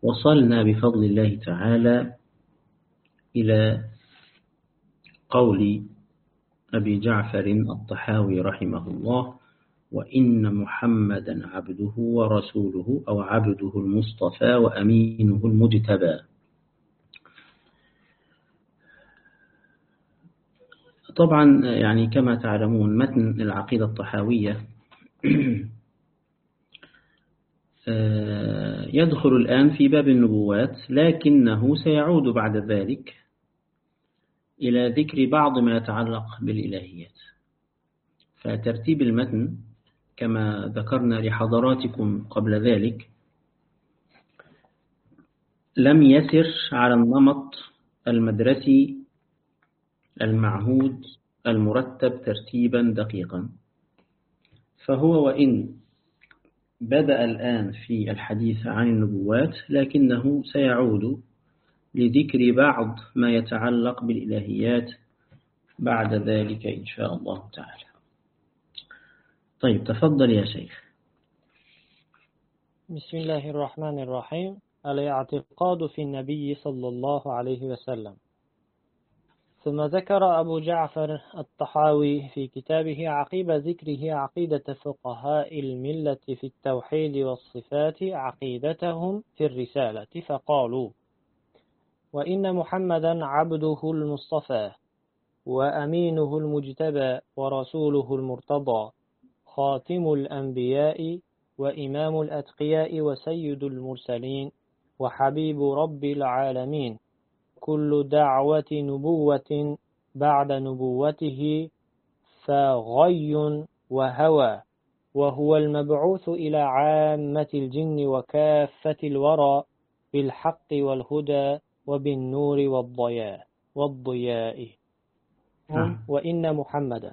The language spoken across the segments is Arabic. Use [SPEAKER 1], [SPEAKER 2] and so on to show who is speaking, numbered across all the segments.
[SPEAKER 1] وصلنا بفضل الله تعالى إلى قول أبي جعفر الطحاوي رحمه الله: وإن محمدا عبده ورسوله، أو عبده المصطفى وأمينه المجتبى. طبعا يعني كما تعلمون متن العقيدة الطحاوية يدخل الآن في باب النبوات، لكنه سيعود بعد ذلك إلى ذكر بعض ما يتعلق بالإلهيات. فترتيب المتن كما ذكرنا لحضراتكم قبل ذلك لم يسر على النمط المدرسي المعهود المرتب ترتيبا دقيقا، فهو وإن بدأ الآن في الحديث عن النبوات لكنه سيعود لذكر بعض ما يتعلق بالإلهيات بعد ذلك إن شاء الله تعالى. طيب تفضل يا شيخ.
[SPEAKER 2] بسم الله الرحمن الرحيم. الاعتقاد في النبي صلى الله عليه وسلم. ثم ذكر أبو جعفر الطحاوي في كتابه عقيب ذكره عقيدة فقهاء الملة في التوحيد والصفات عقيدتهم في الرسالة، فقالوا: وإن محمدا عبده المصطفى وأمينه المجتبى ورسوله المرتضى، خاتم الأنبياء وإمام الأتقياء وسيد المرسلين وحبيب رب العالمين، كل دعوة نبوة بعد نبوته فغي وهوى، وهو المبعوث إلى عامة الجن وكافة الورى بالحق والهدى وبالنور والضياء. وإن محمدا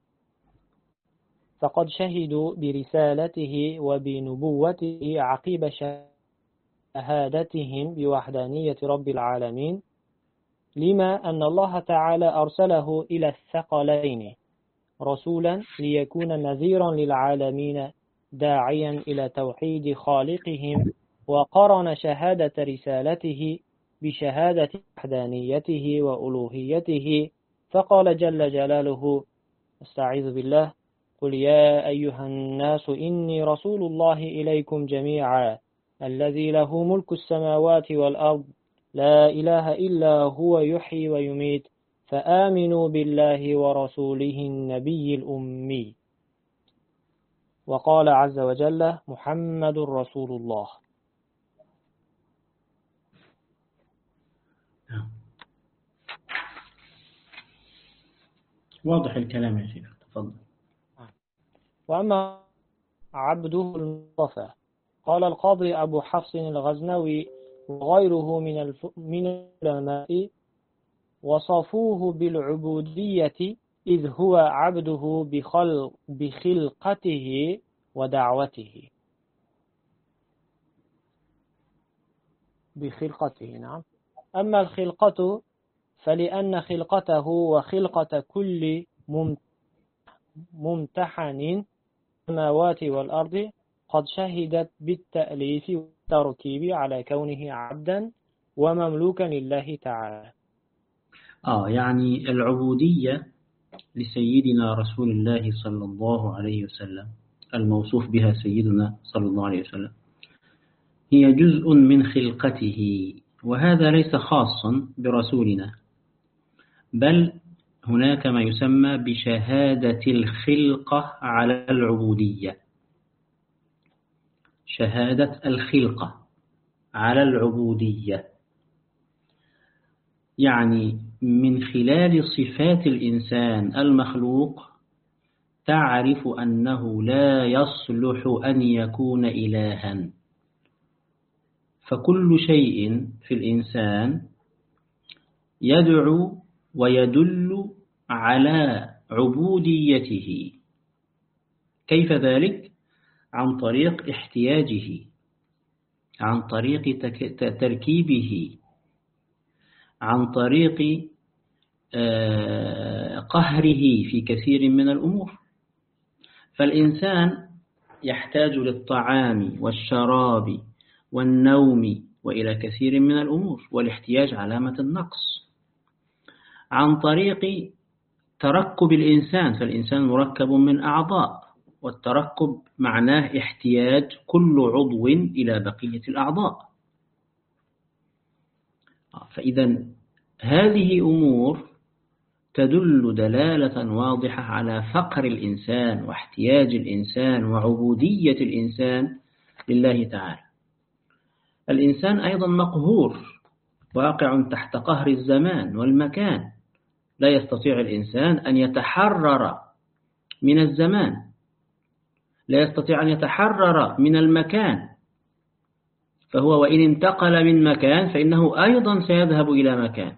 [SPEAKER 2] فقد شهدوا برسالته وبنبوته عقب شهادتهم بوحدانية رب العالمين، لما أن الله تعالى أرسله إلى الثقلين رسولا ليكون نذيرا للعالمين داعيا إلى توحيد خالقهم، وقرن شهادة رسالته بشهادة وحدانيته وألوهيته، فقال جل جلاله: استعيذ بالله: قل يا أيها الناس إني رسول الله إليكم جميعا الذي له ملك السماوات والأرض لا إله إلا هو يحيي ويميت فآمنوا بالله ورسوله النبي الأمي. وقال عز وجل: محمد رسول الله.
[SPEAKER 1] واضح الكلام يا شيخ، تفضل.
[SPEAKER 2] وأما عبده المصطفى، قال القاضي أبو حفص الغزنوي وغيره من العلماء وصفوه بالعبودية، إذ هو عبده بخلقته ودعوته. بخلقته، نعم. أما الخلقة فلأن خلقته وخلقة كل ممتحن السماوات والأرض قد شهدت بالتأليف والتركيب على كونه عبدا ومملوكا لله تعالى.
[SPEAKER 1] يعني العبودية لسيدنا رسول الله صلى الله عليه وسلم الموصوف بها سيدنا صلى الله عليه وسلم هي جزء من خلقته، وهذا ليس خاصا برسولنا، بل هناك ما يسمى بشهادة الخلقة على العبودية. شهادة الخلقة على العبودية يعني من خلال صفات الإنسان المخلوق تعرف أنه لا يصلح أن يكون إلها، فكل شيء في الإنسان يدعو ويدل على عبوديته. كيف ذلك؟ عن طريق احتياجه، عن طريق تركيبه، عن طريق قهره في كثير من الأمور. فالإنسان يحتاج للطعام والشراب والنوم وإلى كثير من الأمور، والاحتياج علامة النقص، عن طريق تركب الإنسان، فالإنسان مركب من أعضاء، والتركب معناه احتياج كل عضو إلى بقية الأعضاء. فإذا هذه أمور تدل دلالة واضحة على فقر الإنسان واحتياج الإنسان وعبودية الإنسان لله تعالى. الإنسان أيضا مقهور، واقع تحت قهر الزمان والمكان، لا يستطيع الإنسان أن يتحرر من الزمان، لا يستطيع أن يتحرر من المكان، فهو وإن انتقل من مكان فإنه أيضا سيذهب إلى مكان.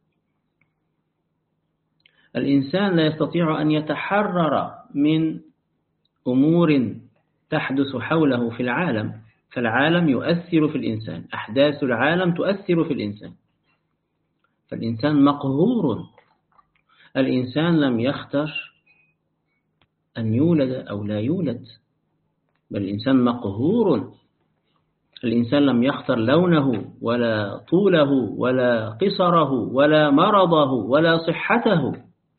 [SPEAKER 1] الإنسان لا يستطيع أن يتحرر من أمور تحدث حوله في العالم، فالعالم يؤثر في الإنسان، أحداث العالم تؤثر في الإنسان، فالإنسان مقهور. الإنسان لم يختر أن يولد أو لا يولد، بل الإنسان مقهور. الإنسان لم يختر لونه ولا طوله ولا قصره ولا مرضه ولا صحته،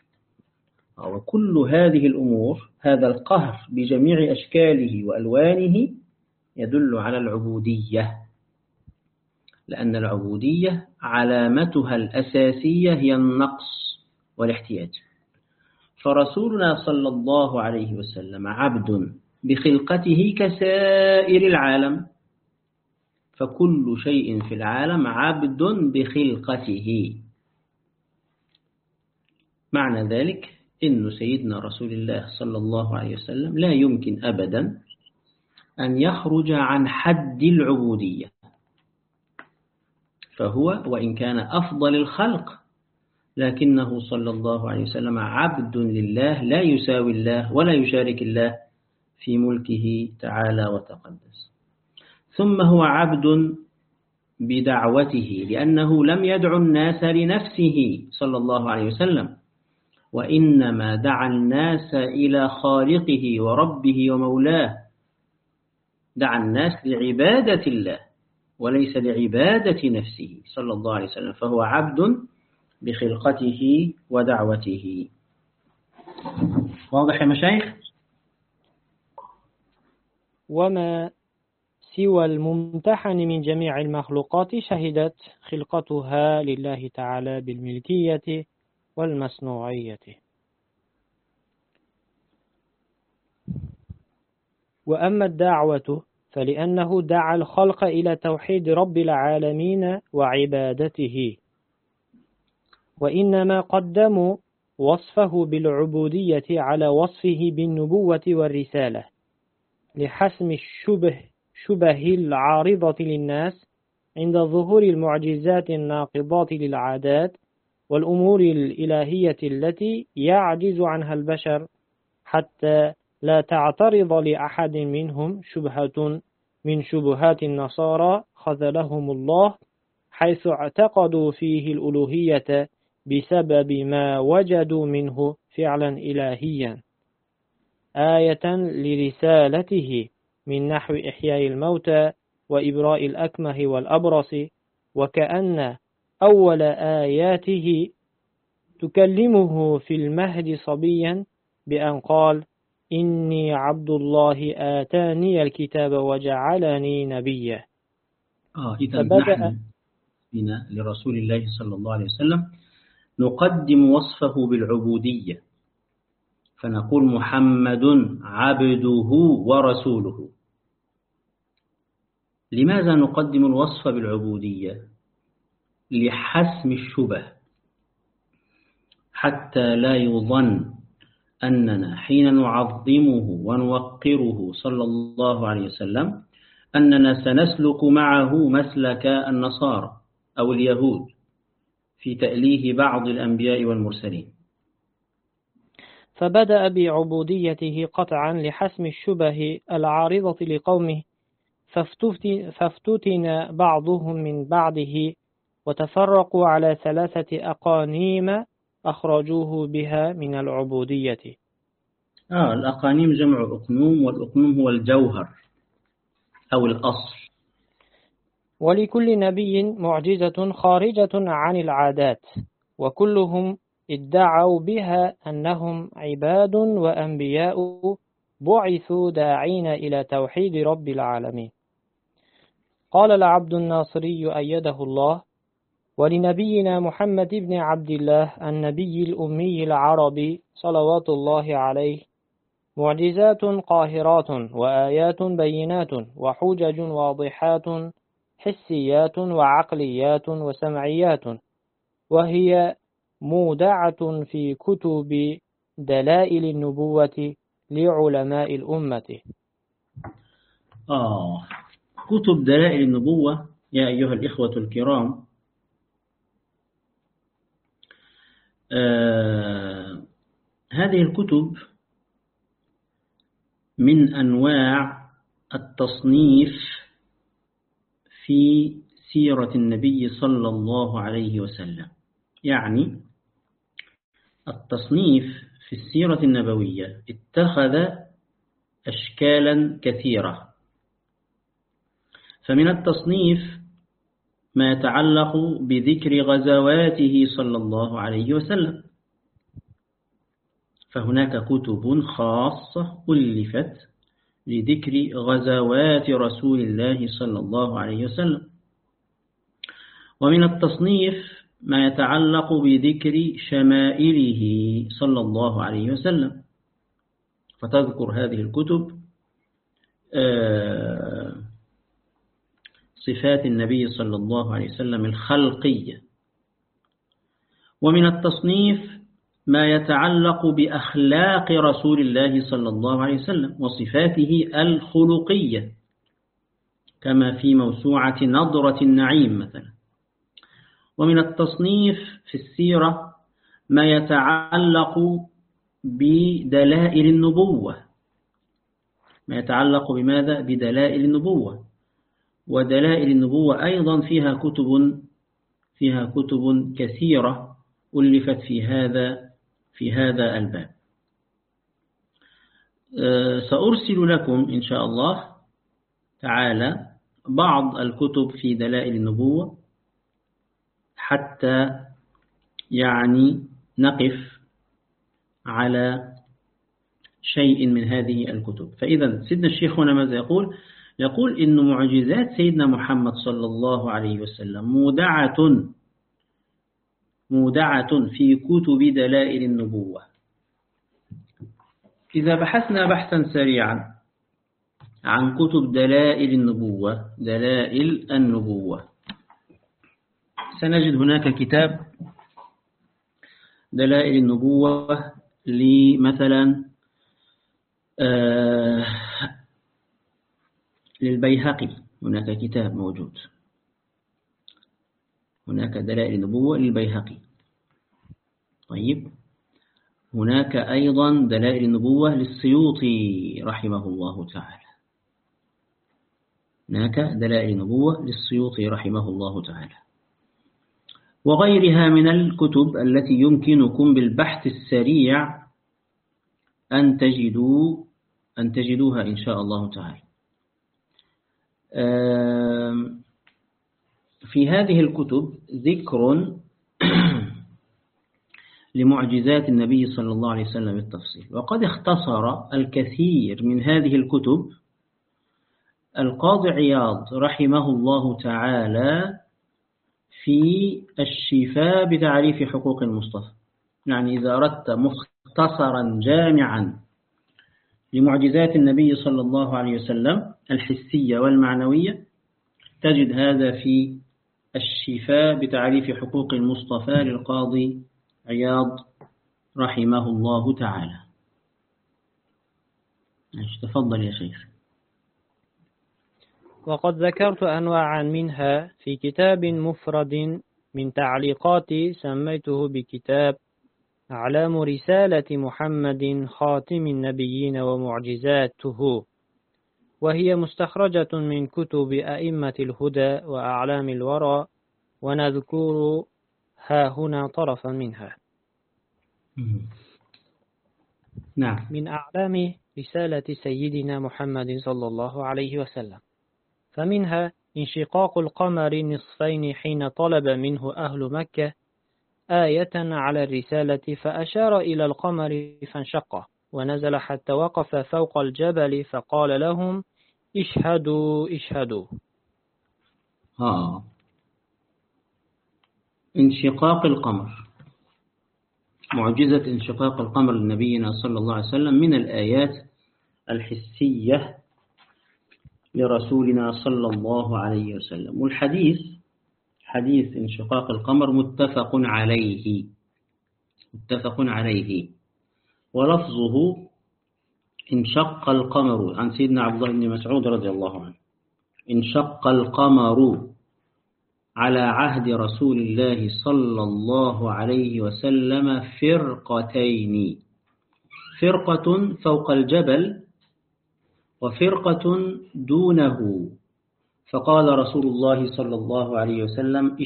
[SPEAKER 1] وكل هذه الأمور، هذا القهر بجميع أشكاله وألوانه يدل على العبودية، لأن العبودية علامتها الأساسية هي النقص والاحتياج. فرسولنا صلى الله عليه وسلم عبد بخلقته كسائر العالم، فكل شيء في العالم عبد بخلقته. معنى ذلك إن سيدنا رسول الله صلى الله عليه وسلم لا يمكن أبدا أن يخرج عن حد العبودية، فهو وإن كان أفضل الخلق لكنه صلى الله عليه وسلم عبد لله، لا يساوي الله ولا يشارك الله في ملكه تعالى وتقدس. ثم هو عبد بدعوته، لأنه لم يدع الناس لنفسه صلى الله عليه وسلم، وإنما دعا الناس إلى خالقه وربه ومولاه، دعا الناس لعبادة الله وليس لعبادة نفسه صلى الله عليه وسلم، فهو عبد بخلقته ودعوته. واضح يا مشايخ؟
[SPEAKER 2] وما سوى الممتحن من جميع المخلوقات شهدت خلقتها لله تعالى بالملكية والمصنوعية. وأما الدعوة فلأنه دعا الخلق إلى توحيد رب العالمين وعبادته، وإنما قدموا وصفه بالعبودية على وصفه بالنبوة والرسالة لحسم الشبه العارضة للناس عند ظهور المعجزات الناقضات للعادات والأمور الإلهية التي يعجز عنها البشر، حتى لا تعترض لأحد منهم شبهة من شبهات النصارى خذلهم الله، حيث اعتقدوا فيه الألوهية بسبب ما وجدوا منه فعلا إلهيا آية لرسالته من نحو إحياء الموتى وإبراء الأكمه والأبرص، وكأن أول آياته تكلمه في المهد صبيا بأن قال: إني عبد الله آتاني الكتاب وجعلني نبيا.
[SPEAKER 1] إذا نحن لرسول الله صلى الله عليه وسلم نقدم وصفه بالعبودية، فنقول محمد عبده ورسوله. لماذا نقدم الوصف بالعبودية؟ لحسم الشبه، حتى لا يظن أننا حين نعظمه ونوقره صلى الله عليه وسلم أننا سنسلك معه مسلك النصارى أو اليهود في تأليه بعض الأنبياء والمرسلين.
[SPEAKER 2] فبدأ بعبوديته قطعا لحسم الشبه العارضة لقومه، فافتتن بعضهم من بعضه وتفرقوا على 3 أقانيم أخرجوه بها من العبودية.
[SPEAKER 1] الأقانيم جمع أقنوم، والأقنوم هو الجوهر أو الأصل.
[SPEAKER 2] ولكل نبي معجزة خارجة عن العادات، وكلهم ادعوا بها أنهم عباد وأنبياء بعثوا داعين إلى توحيد رب العالمين. قال العبد الناصري أيده الله: ولنبينا محمد بن عبد الله النبي الأمي العربي صلوات الله عليه معجزات قاهرات وآيات بينات وحجج واضحات حسيات وعقليات وسمعيات، وهي مودعة في كتب دلائل النبوة لعلماء الأمة.
[SPEAKER 1] كتب دلائل النبوة يا أيها الإخوة الكرام، هذه الكتب من أنواع التصنيف في سيرة النبي صلى الله عليه وسلم، يعني التصنيف في السيرة النبوية اتخذ أشكالا كثيرة. فمن التصنيف ما يتعلق بذكر غزواته صلى الله عليه وسلم، فهناك كتب خاصة ألفت لذكر غزوات رسول الله صلى الله عليه وسلم. ومن التصنيف ما يتعلق بذكر شمائله صلى الله عليه وسلم، فتذكر هذه الكتب صفات النبي صلى الله عليه وسلم الخلقية. ومن التصنيف ما يتعلق بأخلاق رسول الله صلى الله عليه وسلم وصفاته الخلقية، كما في موسوعة نظرة النعيم مثلا. ومن التصنيف في السيرة ما يتعلق بدلائل النبوة، ما يتعلق بماذا؟ بدلائل النبوة. ودلائل النبوة أيضا فيها كتب كثيرة ألفت في هذا الباب. سأرسل لكم إن شاء الله تعالى بعض الكتب في دلائل النبوة حتى يعني نقف على شيء من هذه الكتب. فإذا سيدنا الشيخ هنا ماذا يقول إن معجزات سيدنا محمد صلى الله عليه وسلم مودعة في كتب دلائل النبوة. إذا بحثنا بحثا سريعا عن كتب دلائل النبوة سنجد هناك كتاب دلائل النبوة مثلا للبيهقي، هناك كتاب موجود، هناك دلائل النبوة للبيهقي. طيب، هناك أيضا دلائل النبوة للسيوطي رحمه الله تعالى، هناك دلائل النبوة للسيوطي رحمه الله تعالى، وغيرها من الكتب التي يمكنكم بالبحث السريع أن تجدوها إن شاء الله تعالى. في هذه الكتب ذكر لمعجزات النبي صلى الله عليه وسلم بالتفصيل، وقد اختصر الكثير من هذه الكتب القاضي عياض رحمه الله تعالى في الشفاء بتعريف حقوق المصطفى. يعني إذا أردت مختصرا جامعا لمعجزات النبي صلى الله عليه وسلم الحسية والمعنوية تجد هذا في الشفاء بتعريف حقوق المصطفى للقاضي عياض رحمه الله تعالى. تفضل يا شيخ.
[SPEAKER 2] وقد ذكرت أنواعا منها في كتاب مفرد من تعليقاتي سميته بكتاب أعلام رسالة محمد خاتم النبيين ومعجزاته، وهي مستخرجة من كتب أئمة الهدى وأعلام الورى، ونذكر ها هنا طرفا منها.
[SPEAKER 1] نعم.
[SPEAKER 2] من أعلام رسالة سيدنا محمد صلى الله عليه وسلم، فمنها انشقاق القمر نصفين حين طلب منه أهل مكة آية على الرسالة فأشار إلى القمر فانشق ونزل حتى وقف فوق الجبل فقال لهم اشهدوا اشهدوا.
[SPEAKER 1] انشقاق القمر، معجزة انشقاق القمر لنبينا صلى الله عليه وسلم من الآيات الحسية لرسولنا صلى الله عليه وسلم. والحديث حديث انشقاق القمر متفق عليه ولفظه انشق القمر عن سيدنا عبد الله بن مسعود رضي الله عنه. انشق القمر على عهد رسول الله صلى الله عليه وسلم فرقتين، فرقة فوق الجبل وفرقة دونه، فقال رسول الله صلى الله عليه وسلم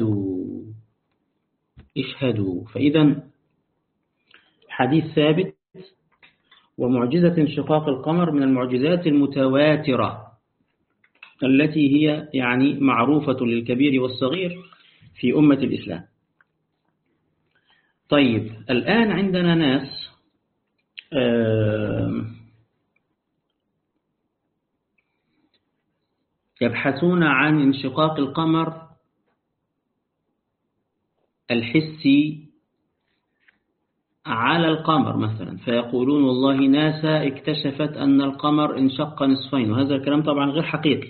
[SPEAKER 1] اشهدوا. فإذا حديث ثابت. ومعجزة انشقاق القمر من المعجزات المتواترة التي هي يعني معروفة للكبير والصغير في أمة الإسلام. طيب، الآن عندنا ناس يبحثون عن انشقاق القمر الحسي على القمر مثلا، فيقولون والله ناسا اكتشفت أن القمر انشق نصفين، وهذا الكلام طبعا غير حقيقي.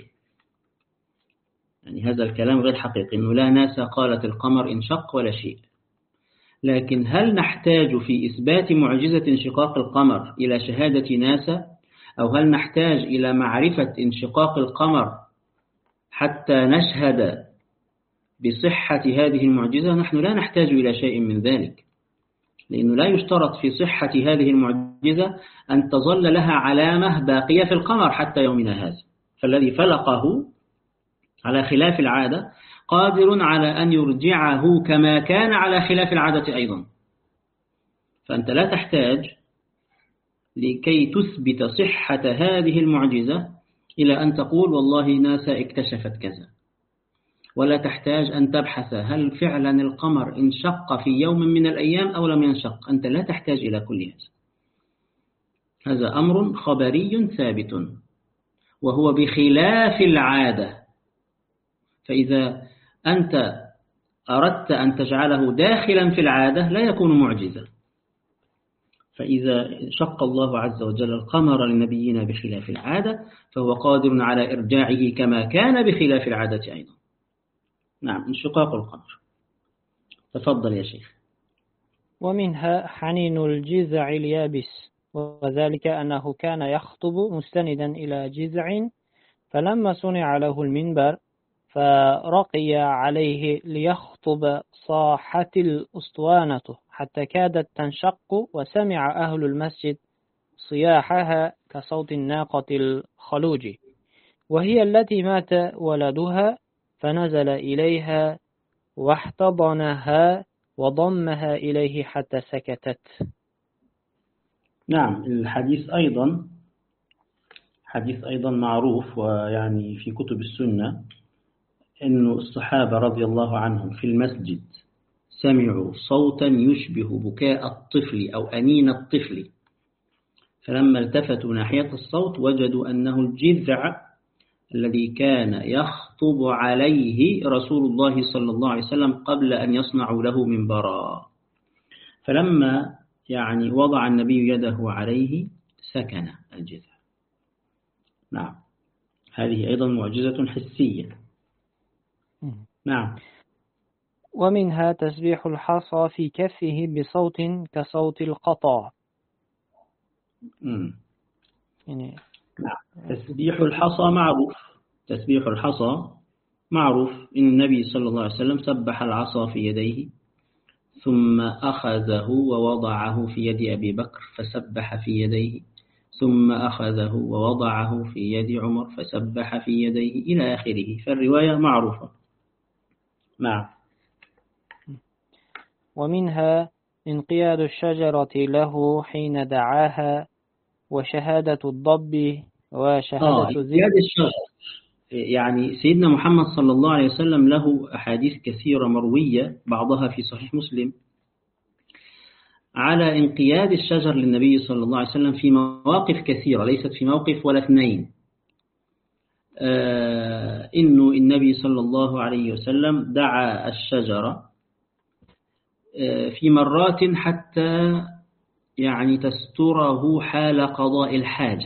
[SPEAKER 1] يعني هذا الكلام غير حقيقي، إنه لا ناسا قالت القمر انشق ولا شيء. لكن هل نحتاج في إثبات معجزة انشقاق القمر إلى شهادة ناسا، أو هل نحتاج إلى معرفة انشقاق القمر حتى نشهد بصحة هذه المعجزة؟ نحن لا نحتاج إلى شيء من ذلك، لأنه لا يشترط في صحة هذه المعجزة أن تظل لها علامة باقية في القمر حتى يومنا هذا. فالذي فلقه على خلاف العادة قادر على أن يرجعه كما كان على خلاف العادة أيضا. فأنت لا تحتاج لكي تثبت صحة هذه المعجزة إلى أن تقول والله ناسا اكتشفت كذا، ولا تحتاج أن تبحث هل فعلا القمر انشق في يوم من الأيام أو لم ينشق. أنت لا تحتاج إلى كل هذا. هذا أمر خبري ثابت وهو بخلاف العادة. فإذا أنت أردت أن تجعله داخلا في العادة لا يكون معجزة. فإذا شق الله عز وجل القمر لنبينا بخلاف العادة فهو قادر على إرجاعه كما كان بخلاف العادة أيضا. نعم، انشقاق القمر. تفضل يا شيخ.
[SPEAKER 2] ومنها حنين الجذع اليابس، وذلك أنه كان يخطب مستندا إلى جذع، فلما صنع له المنبر فرقي عليه ليخطب صاحت الأسطوانة حتى كادت تنشق، وسمع أهل المسجد صياحها كصوت الناقة الخلوج، وهي التي مات ولدها، فنزل إليها واحتضنها وضمها إليه حتى سكتت.
[SPEAKER 1] نعم، الحديث أيضا معروف، ويعني في كتب السنة أن الصحابة رضي الله عنهم في المسجد سمعوا صوتا يشبه بكاء الطفل أو أنين الطفل، فلما التفتوا ناحية الصوت وجدوا أنه الجذع الذي كان يخطب عليه رسول الله صلى الله عليه وسلم قبل أن يصنعوا له منبرا. فلما يعني وضع النبي يده عليه سكن الجذع. نعم، هذه أيضا معجزة حسية. نعم.
[SPEAKER 2] ومنها تسبيح الحصى في كفه بصوت كصوت القطع.
[SPEAKER 1] يعني تسبيح الحصى معروف. إن النبي صلى الله عليه وسلم سبح العصا في يديه ثم أخذه ووضعه في يد أبي بكر فسبح في يديه، ثم أخذه ووضعه في يد عمر فسبح في يديه إلى آخره. فالرواية معروفة. نعم.
[SPEAKER 2] ومنها انقياد الشجرة له حين دعاها، وشهادة الضب وشهادة
[SPEAKER 1] يعني سيدنا محمد صلى الله عليه وسلم له أحاديث كثيرة مروية بعضها في صحيح مسلم على انقياد الشجر للنبي صلى الله عليه وسلم في مواقف كثيرة، ليست في موقف ولا اثنين. إنه النبي صلى الله عليه وسلم دعا الشجرة في مرات حتى يعني تستره حال قضاء الحاجة،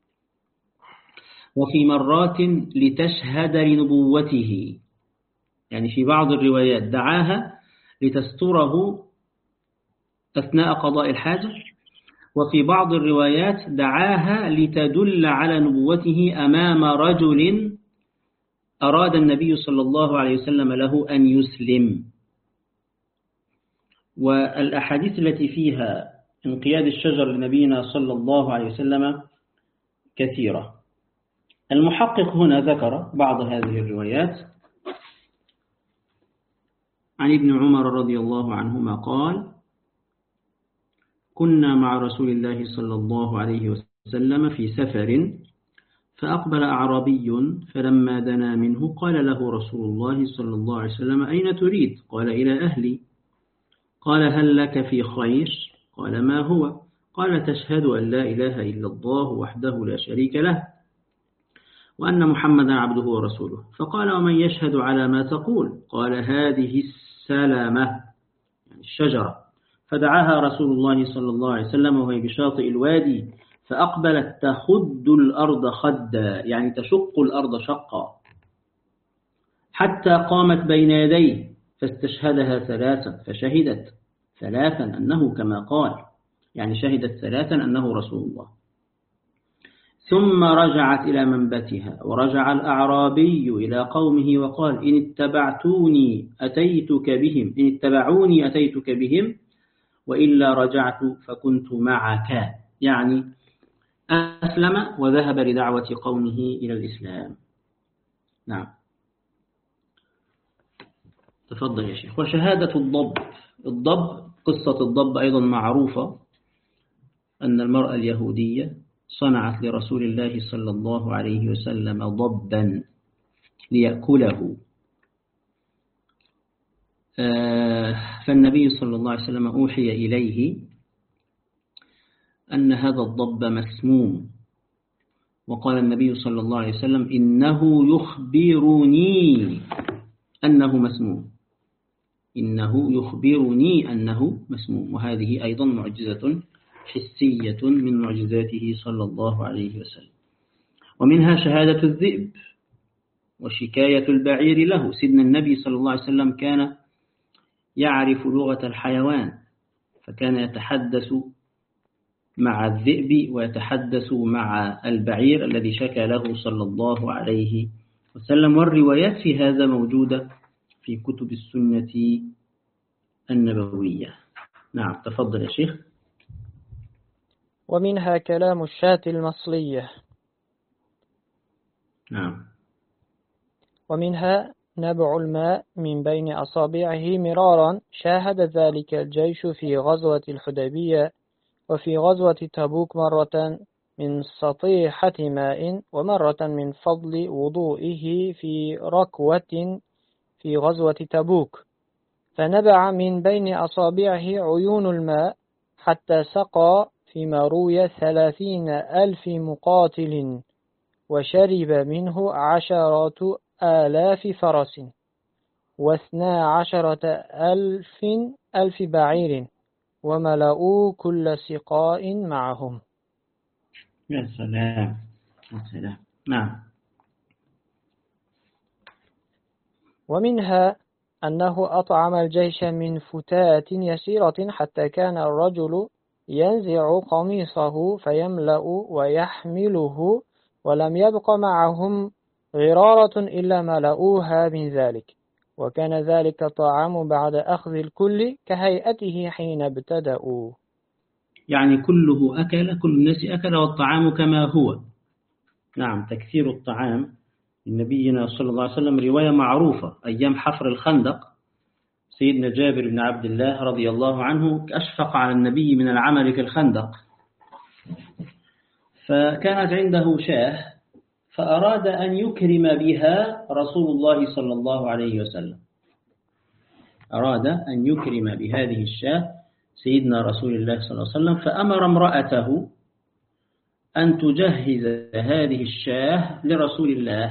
[SPEAKER 1] وفي مرات لتشهد لنبوته، يعني في بعض الروايات دعاها لتستره أثناء قضاء الحاجة، وفي بعض الروايات دعاها لتدل على نبوته أمام رجل أراد النبي صلى الله عليه وسلم له أن يسلم. والأحاديث التي فيها انقياد الشجر لنبينا صلى الله عليه وسلم كثيرة. المحقق هنا ذكر بعض هذه الروايات عن ابن عمر رضي الله عنهما قال: كنا مع رسول الله صلى الله عليه وسلم في سفر، فأقبل أعرابي فلما دنا منه قال له رسول الله صلى الله عليه وسلم: أين تريد؟ قال: إلى أهلي. قال: هل لك في خير؟ قال: ما هو؟ قال: تشهد أن لا إله إلا الله وحده لا شريك له وأن محمدا عبده ورسوله. فقال: ومن يشهد على ما تقول؟ قال: هذه السلامة، يعني الشجرة. فدعاها رسول الله صلى الله عليه وسلم وهي بشاطئ الوادي، فأقبلت تخد الأرض خدا، يعني تشق الأرض شقا، حتى قامت بين يديه فاستشهدها ثلاثا، فشهدت ثلاثا أنه كما قال، يعني شهدت ثلاثا أنه رسول الله. ثم رجعت إلى منبتها، ورجع الأعرابي إلى قومه وقال: إن اتبعوني أتيتك بهم وإلا رجعت فكنت معك، يعني أسلم وذهب لدعوة قومه إلى الإسلام. نعم، تفضل يا شيخ. وشهادة الضب، قصة الضب أيضا معروفة، أن المرأة اليهودية صنعت لرسول الله صلى الله عليه وسلم ضبا ليأكله، فالنبي صلى الله عليه وسلم أوحي إليه أن هذا الضب مسموم، وقال النبي صلى الله عليه وسلم: إنه يخبرني أنه مسموم، إنه يخبرني أنه مسموم. وهذه أيضا معجزة حسية من معجزاته صلى الله عليه وسلم. ومنها شهادة الذئب وشكاية البعير له. سيدنا النبي صلى الله عليه وسلم كان يعرف لغة الحيوان، فكان يتحدث مع الذئب ويتحدث مع البعير الذي شكى له صلى الله عليه وسلم. والروايات في هذا موجودة في كتب السنة النبوية. نعم، تفضل يا شيخ.
[SPEAKER 2] ومنها كلام الشاة المصلية.
[SPEAKER 1] نعم.
[SPEAKER 2] ومنها نبع الماء من بين أصابعه مرارا، شاهد ذلك الجيش في غزوة الحديبية، وفي غزوة تبوك مرة من سطيحة ماء، ومرة من فضل وضوئه في ركوة في غزوة تبوك، فنبع من بين أصابعه عيون الماء حتى سقى فيما روي 30,000 مقاتل، وشرب منه 10,000 فرس، 12,000 بعير، وملأوا كل سقاء معهم.
[SPEAKER 1] يا سلام، يا سلام. نعم.
[SPEAKER 2] ومنها أنه أطعم الجيش من فتاة يسيرة حتى كان الرجل ينزع قميصه فيملأ ويحمله، ولم يبق معهم غرارة إلا ملأوها من ذلك، وكان ذلك طعام بعد أخذ الكل كهيئته حين ابتدأوا.
[SPEAKER 1] يعني كله أكل، كل الناس أكل، والطعام كما هو. نعم، تكثير الطعام لنبينا صلى الله عليه وسلم رواية معروفة. أيام حفر الخندق سيدنا جابر بن عبد الله رضي الله عنه أشفق على النبي من العمل في الخندق، فكانت عنده شاه، فأراد أن يكرم بها رسول الله صلى الله عليه وسلم، أراد أن يكرم بهذه الشاة سيدنا رسول الله صلى الله عليه وسلم، فأمر امرأته أن تجهز هذه الشاة لرسول الله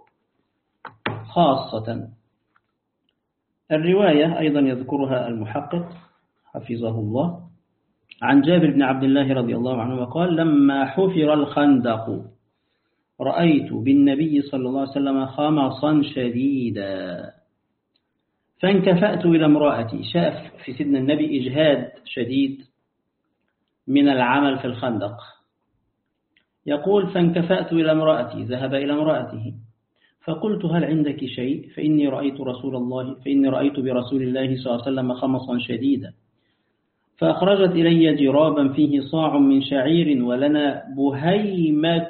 [SPEAKER 1] خاصة. الرواية أيضا يذكرها المحقق حفظه الله عن جابر بن عبد الله رضي الله عنه قال: لما حفر الخندق رأيت بالنبي صلى الله عليه وسلم خمصا شديدا فانكفأت إلى امرأتي. شاف في سيدنا النبي إجهاد شديد من العمل في الخندق. يقول: فانكفأت إلى امرأتي، ذهب إلى امرأته فقلت: هل عندك شيء؟ فإني رأيت برسول الله صلى الله عليه وسلم خمصا شديدا. فأخرجت إلي جرابا فيه صاع من شعير ولنا بهيمة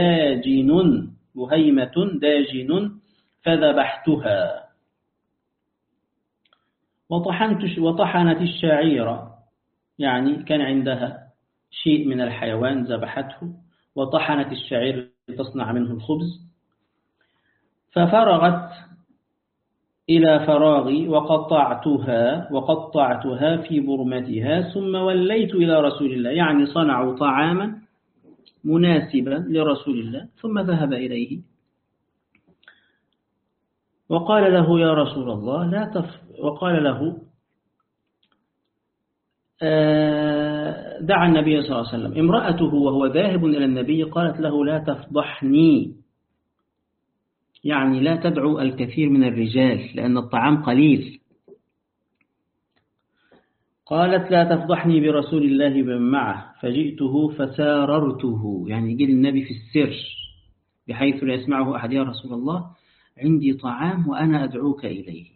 [SPEAKER 1] داجن فذبحتها. وطحنت الشعير، يعني كان عندها شيء من الحيوان ذبحته وطحنت الشعير لتصنع منه الخبز. ففرغت إلى فراغي وقطعتها في برمتها ثم وليت إلى رسول الله، يعني صنعوا طعاما مناسبا لرسول الله ثم ذهب إليه وقال له: يا رسول الله وقال له: دعا النبي صلى الله عليه وسلم. امرأته وهو ذاهب إلى النبي قالت له: لا تفضحني، يعني لا تدعو الكثير من الرجال لأن الطعام قليل. قالت: لا تفضحني برسول الله بمن معه. فجئته فساررته، يعني يجي النبي في السر بحيث لا يسمعه أحد: يا رسول الله عندي طعام وأنا أدعوك إليه.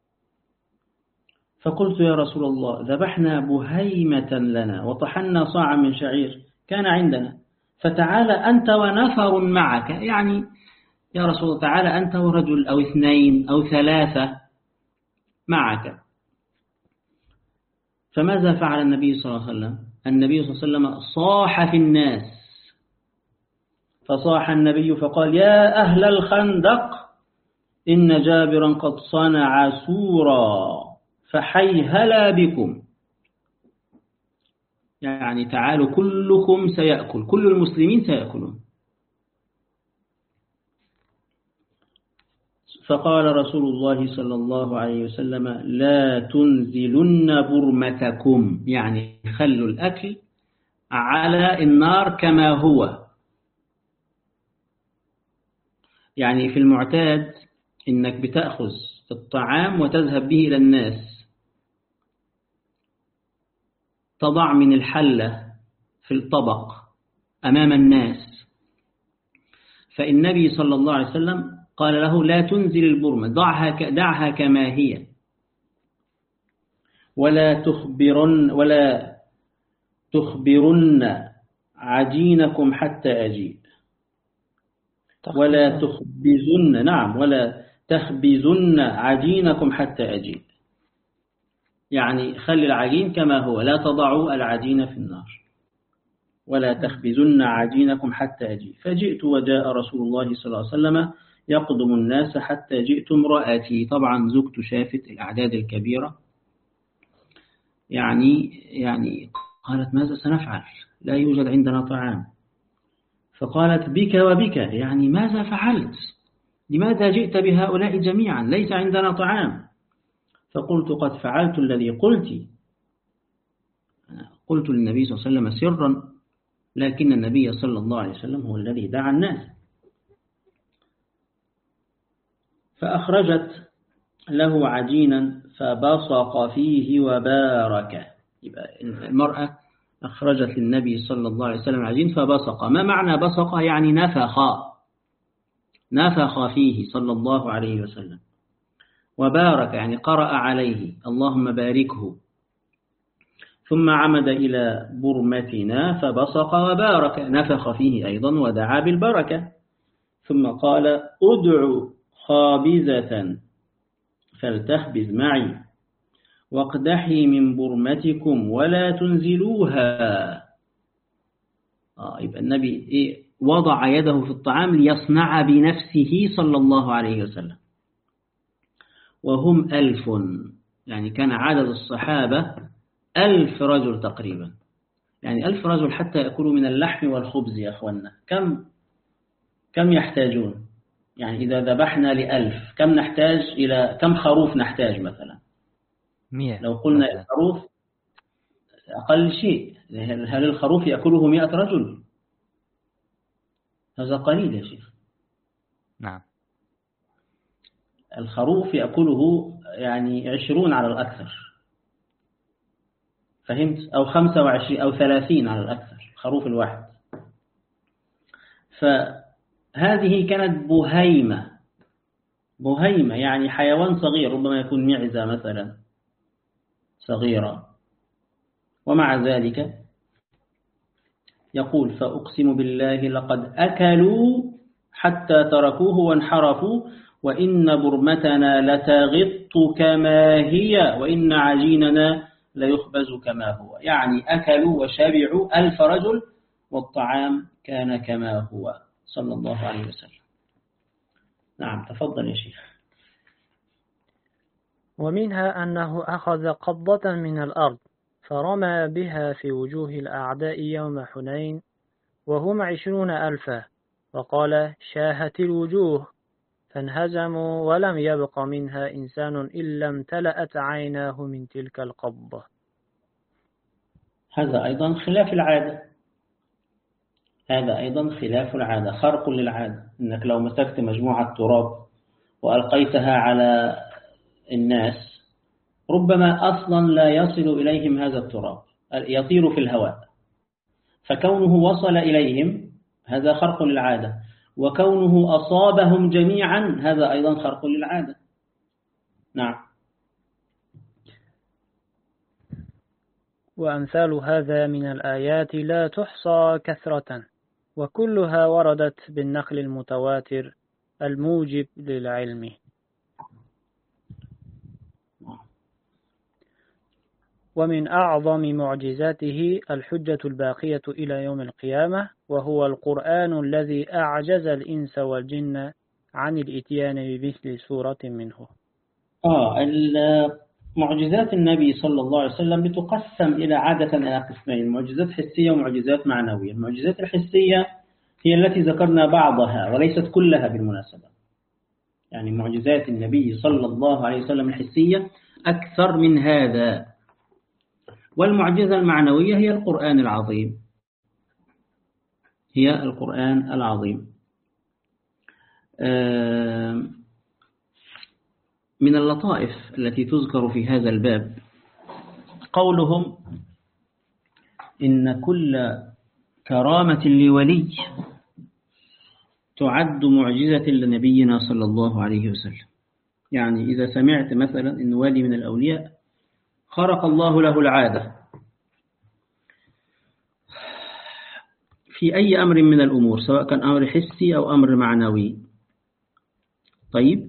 [SPEAKER 1] فقلت: يا رسول الله ذبحنا بهيمة لنا وطحنا صاعا من شعير كان عندنا، فتعال أنت ونفر معك، يعني يا رسول الله تعالى أنت ورجل أو 2 أو 3 معك. فماذا فعل النبي صلى الله عليه وسلم؟ النبي صلى الله عليه وسلم صاح في الناس، فصاح النبي فقال: يا أهل الخندق إن جابرا قد صنع سورا فحيهلا بكم، يعني تعالوا كلكم سيأكل، كل المسلمين سيأكلون. فقال رسول الله صلى الله عليه وسلم: لا تنزلن برمتكم، يعني خلوا الأكل على النار كما هو. يعني في المعتاد إنك بتأخذ الطعام وتذهب به إلى الناس، تضع من الحلة في الطبق أمام الناس. فالنبي صلى الله عليه وسلم قال له: لا تنزل البرمة، دعها كما هي، ولا تخبرن عجينكم حتى أجيء، ولا تخبزن عجينكم حتى أجيء، يعني خلي العجين كما هو، لا تضعوا العجين في النار، ولا تخبزن عجينكم حتى أجيء. فجئت وجاء رسول الله صلى الله عليه وسلم يقدم الناس حتى جئت امرأتي. طبعا زوجته شافت الأعداد الكبيرة، يعني قالت: ماذا سنفعل؟ لا يوجد عندنا طعام. فقالت: بك وبك، يعني ماذا فعلت؟ لماذا جئت بهؤلاء جميعا؟ ليس عندنا طعام. فقلت: قد فعلت الذي قلت للنبي صلى الله عليه وسلم سرا، لكن النبي صلى الله عليه وسلم هو الذي دعا الناس. فأخرجت له عجينا فبصق فيه وبارك. يبقى المرأة أخرجت للنبي صلى الله عليه وسلم عجين فبصق. ما معنى بصق؟ يعني نفخ فيه صلى الله عليه وسلم. وبارك يعني قرأ عليه: اللهم باركه. ثم عمد إلى برمتنا فبصق وبارك، نفخ فيه أيضا ودعا بالبركة. ثم قال: أدعو خابزة فلتخبز معي واقدحي من برمتكم ولا تنزلوها. يبقى النبي وضع يده في الطعام ليصنع بنفسه صلى الله عليه وسلم، وهم 1000. يعني كان عدد الصحابة 1000 رجل تقريبا. يعني 1000 رجل حتى يأكلوا من اللحم والخبز يا أخوانا، كم يحتاجون؟ يعني إذا ذبحنا ل1000 كم نحتاج؟ إلى كم خروف نحتاج مثلا؟
[SPEAKER 2] 100.
[SPEAKER 1] لو قلنا الخروف أقل شيء، هل الخروف يأكله 100 رجل؟ هذا قليل يا شيخ.
[SPEAKER 2] نعم.
[SPEAKER 1] الخروف يأكله يعني 20 على الأكثر، فهمت؟ أو 25 أو 30 على الأكثر، الخروف الواحد. فهذه كانت بهيمة يعني حيوان صغير، ربما يكون معزة مثلا صغيرة. ومع ذلك يقول: فأقسم بالله لقد أكلوا حتى تركوه وانحرفوا، وإن برمتنا لتغط كما هي، وإن عجيننا ليخبز كما هو. يعني أكلوا وشبعوا 1000 رجل والطعام كان كما هو صلى الله عليه وسلم. نعم، تفضل يا شيخ.
[SPEAKER 2] ومنها أنه أخذ قبضة من الأرض فرمى بها في وجوه الأعداء يوم حنين وهم 20,000، وقال: شاهت الوجوه، فانهزموا ولم يبق منها إنسان إلا امتلأت عيناه من تلك القبضة.
[SPEAKER 1] هذا أيضا خلاف العادة، خرق للعادة. إنك لو مسكت مجموعة تراب وألقيتها على الناس ربما أصلا لا يصل إليهم هذا التراب، يطير في الهواء. فكونه وصل إليهم هذا خرق للعادة، وكونه أصابهم جميعا هذا أيضا خرق للعادة. نعم.
[SPEAKER 2] وأمثال هذا من الآيات لا تحصى كثرة، وكلها وردت بالنقل المتواتر الموجب للعلم. ومن أعظم معجزاته الحجة الباقية إلى يوم القيامة، وهو القرآن الذي أعجز الإنس والجن عن الإتيان بمثل سورة منه.
[SPEAKER 1] معجزات النبي صلى الله عليه وسلم بتقسم إلى عادة إلى قسمين: معجزات حسية ومعجزات معنوية. المعجزات الحسية هي التي ذكرنا بعضها وليست كلها بالمناسبة. يعني معجزات النبي صلى الله عليه وسلم الحسية أكثر من هذا. والمعجزة المعنوية هي القرآن العظيم. من اللطائف التي تذكر في هذا الباب قولهم: إن كل كرامة لولي تعد معجزة لنبينا صلى الله عليه وسلم. يعني إذا سمعت مثلا إن ولي من الأولياء خرق الله له العادة في أي أمر من الأمور، سواء كان أمر حسي أو أمر معنوي، طيب،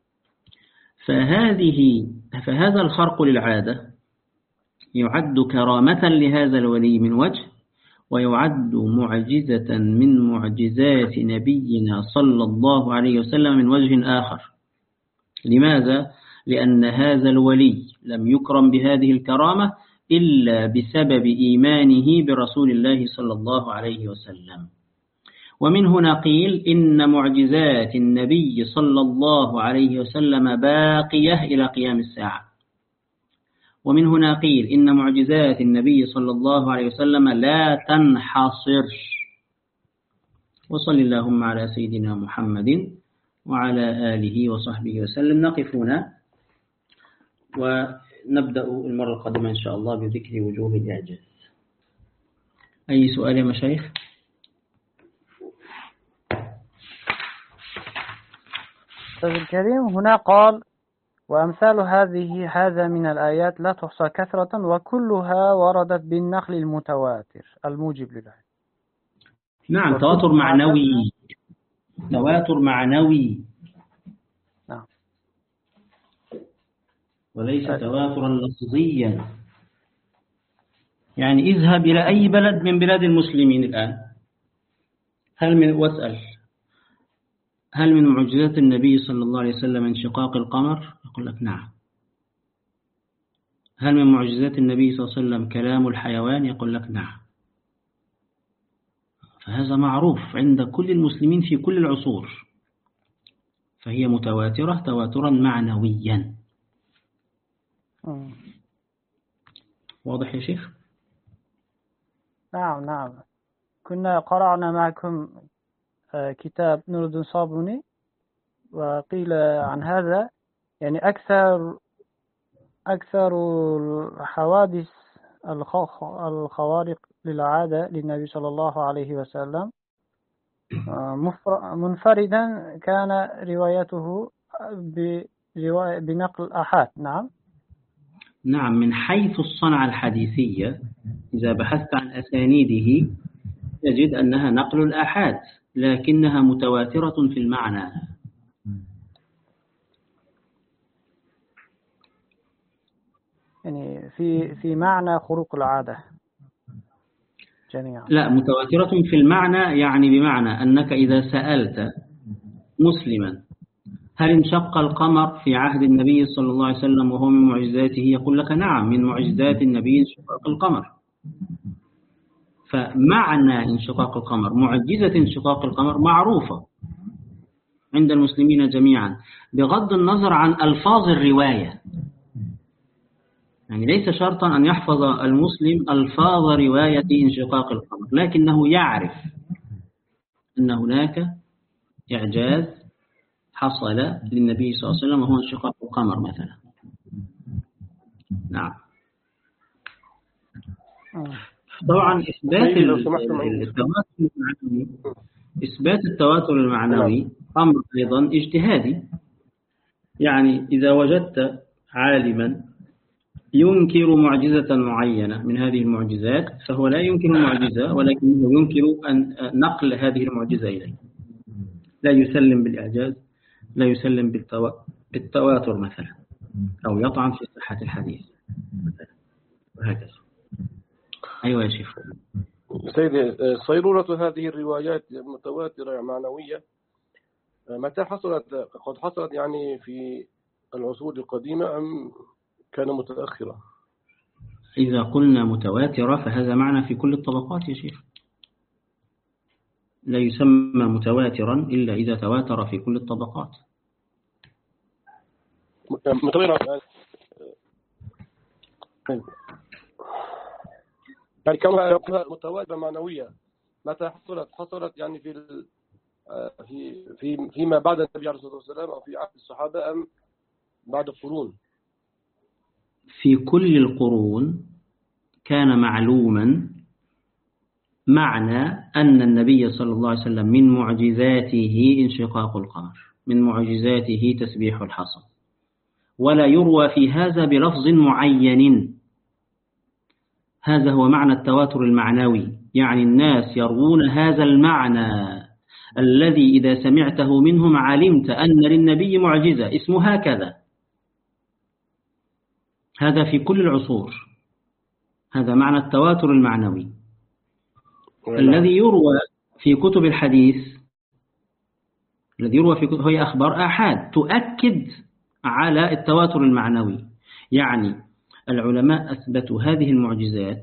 [SPEAKER 1] فهذا الخرق للعادة يعد كرامة لهذا الولي من وجه، ويعد معجزة من معجزات نبينا صلى الله عليه وسلم من وجه آخر. لماذا؟ لأن هذا الولي لم يكرم بهذه الكرامة إلا بسبب إيمانه برسول الله صلى الله عليه وسلم. ومن هنا قيل إن معجزات النبي صلى الله عليه وسلم باقية إلى قيام الساعة. ومن هنا قيل إن معجزات النبي صلى الله عليه وسلم لا تنحصر. وصل اللهم على سيدنا محمد وعلى آله وصحبه وسلم. نقف هنا ونبدأ المرة القادمة إن شاء الله بذكر وجوه الإعجاز. أي سؤال يا مشايخ؟
[SPEAKER 2] أستاذ الكريم، هنا قال: وأمثال هذا من الآيات لا تحصى كثرة، وكلها وردت بالنقل المتواتر الموجب للعلم.
[SPEAKER 1] نعم، تواتر معنوي
[SPEAKER 2] نعم،
[SPEAKER 1] وليس تواترا لفظيا. يعني اذهب إلى أي بلد من بلاد المسلمين الآن، واسأل هل من معجزات النبي صلى الله عليه وسلم انشقاق القمر؟ يقول لك نعم. هل من معجزات النبي صلى الله عليه وسلم كلام الحيوان؟ يقول لك نعم. فهذا معروف عند كل المسلمين في كل العصور، فهي متواترة تواترا معنويا. واضح يا شيخ؟
[SPEAKER 2] نعم. كنا قرأنا معكم كتاب نور الدين صابوني، وقيل عن هذا يعني أكثر الحوادث الخوارق للعادة للنبي صلى الله عليه وسلم منفردا كان روايته بنقل الآحاد.
[SPEAKER 1] نعم، من حيث الصنعة الحديثية إذا بحثت عن أسانيده تجد أنها نقل الآحاد، لكنها متواترة في المعنى.
[SPEAKER 2] يعني في معنى خروق العادة جميعا.
[SPEAKER 1] لا، متواترة في المعنى يعني بمعنى أنك إذا سألت مسلما هل انشق القمر في عهد النبي صلى الله عليه وسلم وهو من معجزاته، يقول لك نعم، من معجزات النبي انشقاق القمر. فمعنى انشقاق القمر، معجزة انشقاق القمر معروفة عند المسلمين جميعا، بغض النظر عن ألفاظ الرواية. يعني ليس شرطا أن يحفظ المسلم ألفاظ رواية انشقاق القمر، لكنه يعرف أن هناك إعجاز حصل للنبي صلى الله عليه وسلم وهو انشقاق القمر مثلا. نعم. طبعا إثبات التواتر المعنوي أمر أيضا اجتهادي. يعني إذا وجدت عالما ينكر معجزة معينة من هذه المعجزات فهو لا ينكر المعجزة، ولكنه ينكر أن نقل هذه المعجزة إليه، لا يسلم بالإعجاز، لا يسلم بالتواتر مثلا، أو يطعن في صحة الحديث مثلا، وهكذا. أيوة يا شيخ.
[SPEAKER 3] سيدي، صيرورة هذه الروايات المتواترة معنوية متى حصلت؟ قد حصلت يعني في العصور القديمة أم كان متأخرة؟
[SPEAKER 1] إذا قلنا متواترة فهذا معنى في كل الطبقات يا شيخ. لا يسمى متواترا إلا إذا تواتر في كل الطبقات.
[SPEAKER 3] يعني كونها متواترة معنوية متى حصلت يعني فيما بعد النبي عليه الصلاة والسلام أو في عهد الصحابة أم بعد قرون؟
[SPEAKER 1] في كل القرون كان معلوما معنى أن النبي صلى الله عليه وسلم من معجزاته انشقاق القمر، من معجزاته تسبيح الحصى، ولا يروى في هذا بلفظ معين. هذا هو معنى التواتر المعنوي، يعني الناس يروون هذا المعنى الذي إذا سمعته منهم علمت أن للنبي معجزة اسمها كذا. هذا في كل العصور، هذا معنى التواتر المعنوي. الذي يروى في كتب الحديث، الذي يروى في كتب هي أخبار آحاد تؤكد على التواتر المعنوي. يعني العلماء أثبتوا هذه المعجزات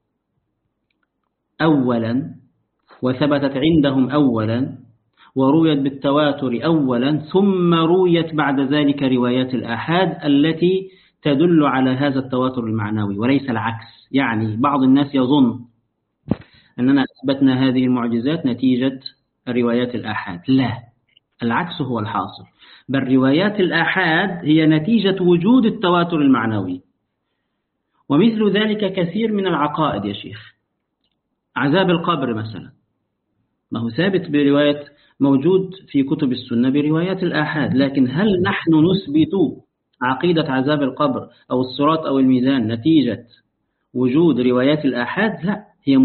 [SPEAKER 1] أولا، وثبتت عندهم أولا، ورويت بالتواتر أولا، ثم رويت بعد ذلك روايات الآحاد التي تدل على هذا التواتر المعنوي وليس العكس. يعني بعض الناس يظن أننا أثبتنا هذه المعجزات نتيجة روايات الآحاد، لا، العكس هو الحاصل، بل روايات الآحاد هي نتيجة وجود التواتر المعنوي. ومثل ذلك كثير من العقائد يا شيخ. عذاب القبر مثلا، ما هو ثابت برواية، موجود في كتب السنة بروايات الآحاد، لكن هل نحن نثبت عقيدة عذاب القبر أو الصراط أو الميزان نتيجة وجود روايات الآحاد؟ لا، هي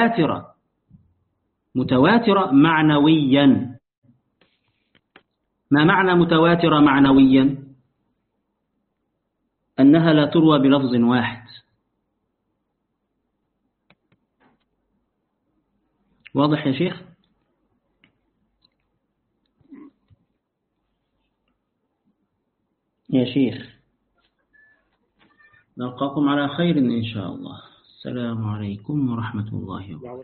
[SPEAKER 1] متواترة معنويا. ما معنى متواترة معنويا؟ أنها لا تروى بلفظ واحد. واضح يا شيخ؟ يا شيخ، نلقاكم على خير إن شاء الله. السلام عليكم ورحمة الله وبركاته.